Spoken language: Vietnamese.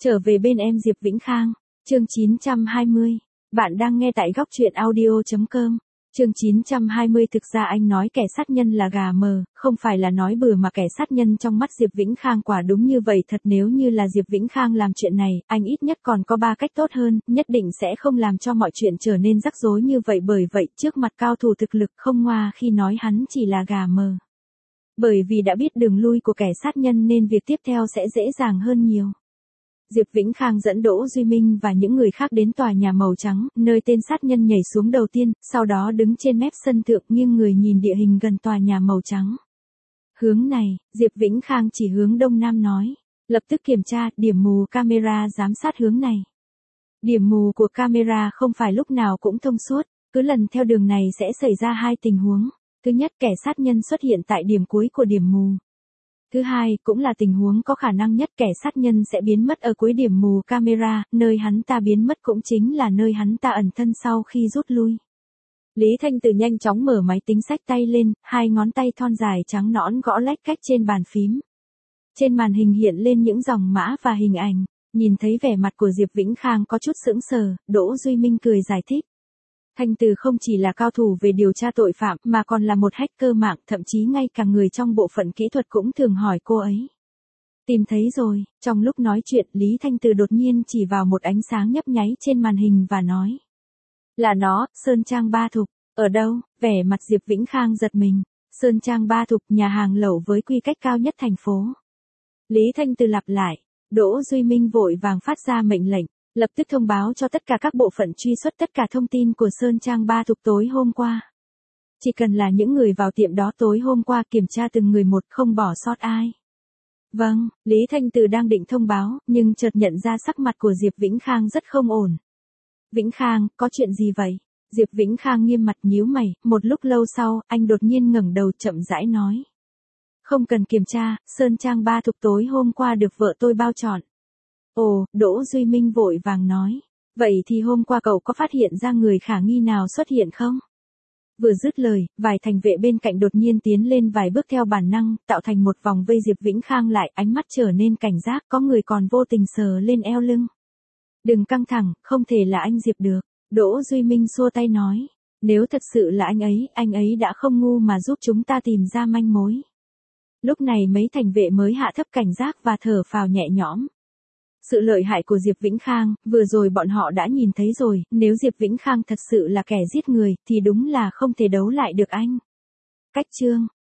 Trở về bên em Diệp Vĩnh Khang, chương 920. Bạn đang nghe tại góc truyện audio.com. Chương 920 thực ra anh nói kẻ sát nhân là gà mờ, không phải là nói bừa mà kẻ sát nhân trong mắt Diệp Vĩnh Khang quả đúng như vậy thật nếu như là Diệp Vĩnh Khang làm chuyện này, anh ít nhất còn có 3 cách tốt hơn, nhất định sẽ không làm cho mọi chuyện trở nên rắc rối như vậy bởi vậy trước mặt cao thủ thực lực không ngoa khi nói hắn chỉ là gà mờ. Bởi vì đã biết đường lui của kẻ sát nhân nên việc tiếp theo sẽ dễ dàng hơn nhiều. Diệp Vĩnh Khang dẫn Đỗ Duy Minh và những người khác đến tòa nhà màu trắng, nơi tên sát nhân nhảy xuống đầu tiên, sau đó đứng trên mép sân thượng nghiêng người nhìn địa hình gần tòa nhà màu trắng. Hướng này, Diệp Vĩnh Khang chỉ hướng đông nam nói. Lập tức kiểm tra, điểm mù camera giám sát hướng này. Điểm mù của camera không phải lúc nào cũng thông suốt, cứ lần theo đường này sẽ xảy ra 2 tình huống. Thứ nhất, kẻ sát nhân xuất hiện tại điểm cuối của điểm mù. Thứ hai, cũng là tình huống có khả năng nhất kẻ sát nhân sẽ biến mất ở cuối điểm mù camera, nơi hắn ta biến mất cũng chính là nơi hắn ta ẩn thân sau khi rút lui. Lý Thanh Từ nhanh chóng mở máy tính xách tay lên, 2 ngón tay thon dài trắng nõn gõ lách cách trên bàn phím. Trên màn hình hiện lên những dòng mã và hình ảnh, nhìn thấy vẻ mặt của Diệp Vĩnh Khang có chút sững sờ, Đỗ Duy Minh cười giải thích. Thanh Từ không chỉ là cao thủ về điều tra tội phạm mà còn là một hacker mạng, thậm chí ngay cả người trong bộ phận kỹ thuật cũng thường hỏi cô ấy. Tìm thấy rồi, trong lúc nói chuyện Lý Thanh Từ đột nhiên chỉ vào một ánh sáng nhấp nháy trên màn hình và nói. Là nó, Sơn Trang Ba Thục, ở đâu? Vẻ mặt Diệp Vĩnh Khang giật mình. Sơn Trang Ba Thục, nhà hàng lẩu với quy cách cao nhất thành phố. Lý Thanh Từ lặp lại, Đỗ Duy Minh vội vàng phát ra mệnh lệnh. Lập tức thông báo cho tất cả các bộ phận truy xuất tất cả thông tin của Sơn Trang Ba Thục tối hôm qua. Chỉ cần là những người vào tiệm đó tối hôm qua kiểm tra từng người một không bỏ sót ai. Vâng, Lý Thanh Từ đang định thông báo, nhưng chợt nhận ra sắc mặt của Diệp Vĩnh Khang rất không ổn. Vĩnh Khang, có chuyện gì vậy? Diệp Vĩnh Khang nghiêm mặt nhíu mày, một lúc lâu sau, anh đột nhiên ngẩng đầu chậm rãi nói. Không cần kiểm tra, Sơn Trang Ba Thục tối hôm qua được vợ tôi bao trọn. Ồ, Đỗ Duy Minh vội vàng nói. Vậy thì hôm qua cậu có phát hiện ra người khả nghi nào xuất hiện không? Vừa dứt lời, vài thành vệ bên cạnh đột nhiên tiến lên vài bước theo bản năng, tạo thành một vòng vây Diệp Vĩnh Khang lại, ánh mắt trở nên cảnh giác, có người còn vô tình sờ lên eo lưng. Đừng căng thẳng, không thể là anh Diệp được. Đỗ Duy Minh xua tay nói. Nếu thật sự là anh ấy đã không ngu mà giúp chúng ta tìm ra manh mối. Lúc này mấy thành vệ mới hạ thấp cảnh giác và thở phào nhẹ nhõm. Sự lợi hại của Diệp Vĩnh Khang, vừa rồi bọn họ đã nhìn thấy rồi, nếu Diệp Vĩnh Khang thật sự là kẻ giết người, thì đúng là không thể đấu lại được anh. Cách chương